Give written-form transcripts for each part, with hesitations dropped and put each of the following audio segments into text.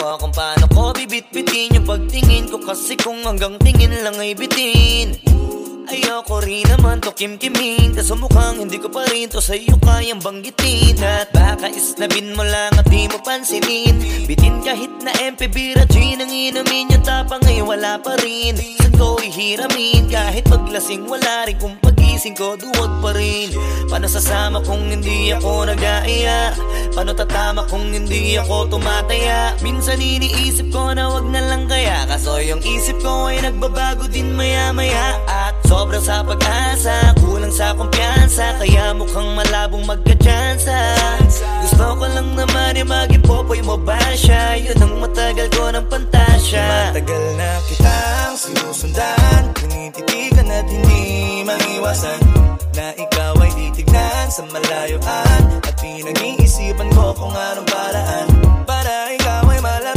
mo kung paano ko bibit-bitin yung pagtingin ko, kasi kung hanggang tingin lang ay bitin. Ayoko rin naman to kim-kiming, kaso mukhang hindi ko pa rin to sa'yo kayang banggitin. At baka isnabin mo lang at di mo pansinin, bitin kahit na MP, bira, gin ang inumin. Yung tapang ay wala pa rin, saan ko ihiramin? Kahit paglasing wala rin, kung pagising ko duwag pa rin. Paano sasama kung hindi ako nag-aaya? Paano tatama kung hindi ako tumataya? Minsan iniisip ko na wag na lang kaya, kaso yung isip ko ay nagbabago din maya-maya. At sobrang sa pag-asa, kulang sa kumpiyansa, kaya mukhang malabong magka-tsansa. Gusto ko lang naman yung mag-ipopoy mo ba siya? Yun ang matagal ko ng pantasya. Matagal na kitang sinusundan, tinititigan at hindi maiwasan, na ikaw ay titignan sa malayuan. At pinag-iisipan ko kung anong paraan para ikaw ay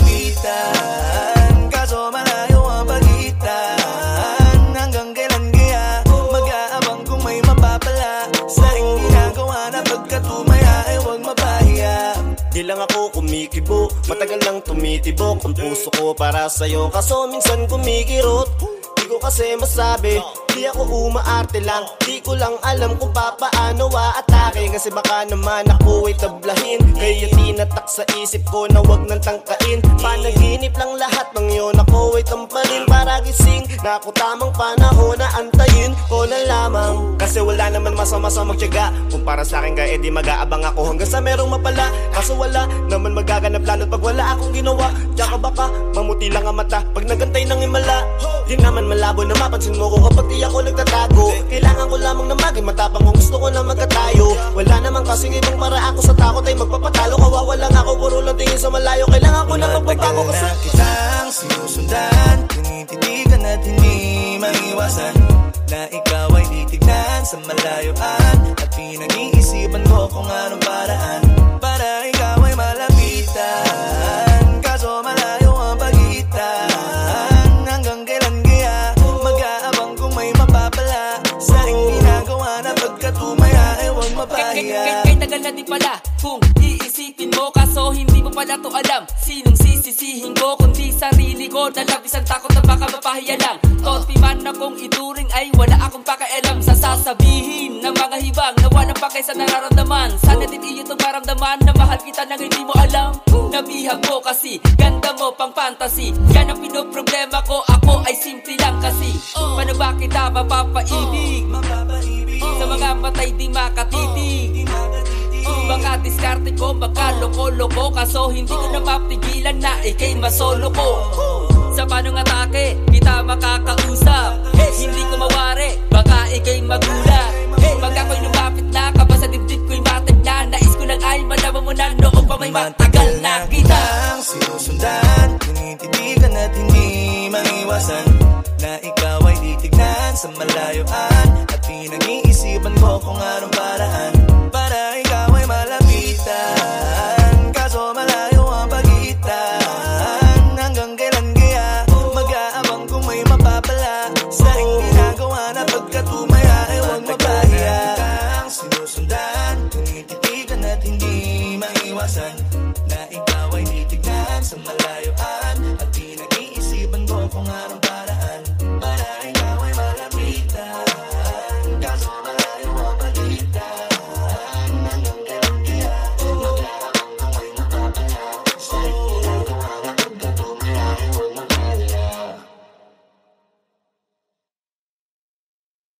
malapitan, kaso malayo ang pagitan. Hanggang kailan kaya mag-aabang kung may mapapala sa iyong ginagawa, na pagkatumaya ay huwag mapahiya. Di lang ako kumikibo, matagal lang tumitibok ang puso ko para sa'yo, kaso minsan kumikirot. Di ko kasi masabi, di ako umaarte lang, di ko lang alam kung papaano aatake, kasi baka naman ako ay tablahin. Kaya tinatak sa isip ko na wag nang tangkain, panaginip lang lahat ng yun, ako ay tamparin para gising na ako tamang panahon na antayin ko na lamang. Kasi wala naman masama sa magtiyaga, kung para sa akin kaya edi mag-aabang ako hanggang sa merong mapala. Kaso wala naman magaganap lalo't pag wala akong ginawa. Tsaka baka mamuti lang ang mata pag nagantay ng himala. Di naman malabo na mapansin mo ko kapag di ako nagtatago. Kailangan ko lamang na maging matapang kung gusto ko na magkatayo. Wala naman kasing ibang para ako sa takot ay magpapatalo. Kawawa lang ako, puro lang tingin sa malayo. Kailangan ko na magbabago kasi na kitang sinusundan, tinititigan at hindi maiwasan, na ikaw ay titignan sa malayuan. At pinag-iisipan ko kung anong paraan para ikaw ay malapitan, kaso malayo ang pagitan. Hanggang kailan kaya mag-aabang kung may mapapala sa iyong ginagawa, na pagkatumaya ay huwag mapahiya. Kay tagal na din pala kung iisipin mo, kaso hindi mo pala to alam. Sinong sisisihin ko kundi sarili ko, na labis ang takot na baka mapahiya lang. Tonti man akong ituring ay wala akong pakialam sa sasabihin ng mga hibang na walang pakay sa nararamdaman. Sana din iyo itong maramdaman na mahal kita nang hindi mo alam. Nabihag mo kasi, ganda mo pang fantasy, yan ang pinoproblema ko, ako ay simple lang kasi. Paano ba kita mapapaibig sa mga matay di makatitig? Baka diskarte ko, baka loko-loko, kaso hindi ko na mapigilan na ikay masolo ko. Sa panong atake, kita makakausap, hindi ko mawari, baka ikay magulat. Pag ako'y lumapit na, kaba sa dibdib ko'y matag na, nais ko lang ay malaman mo na noong pa may matagal na kita. Sinusundan, tinititigan at hindi maiwasan, na ikaw ay titignan sa malayuan. At pinag-iisipan ko kung anong paraan para ikaw ay malapitan, kaso malayo ang pagitan. Hanggang kailan kaya mag-aabang kung may mapapala sa iyong ginagawa, na pagkatumaya ay huwag mapahiya. Sinusundan, tinititigan at hindi maiwasan, na ikaw ay titignan sa malayuan. At pinag-iisipan ko kung anong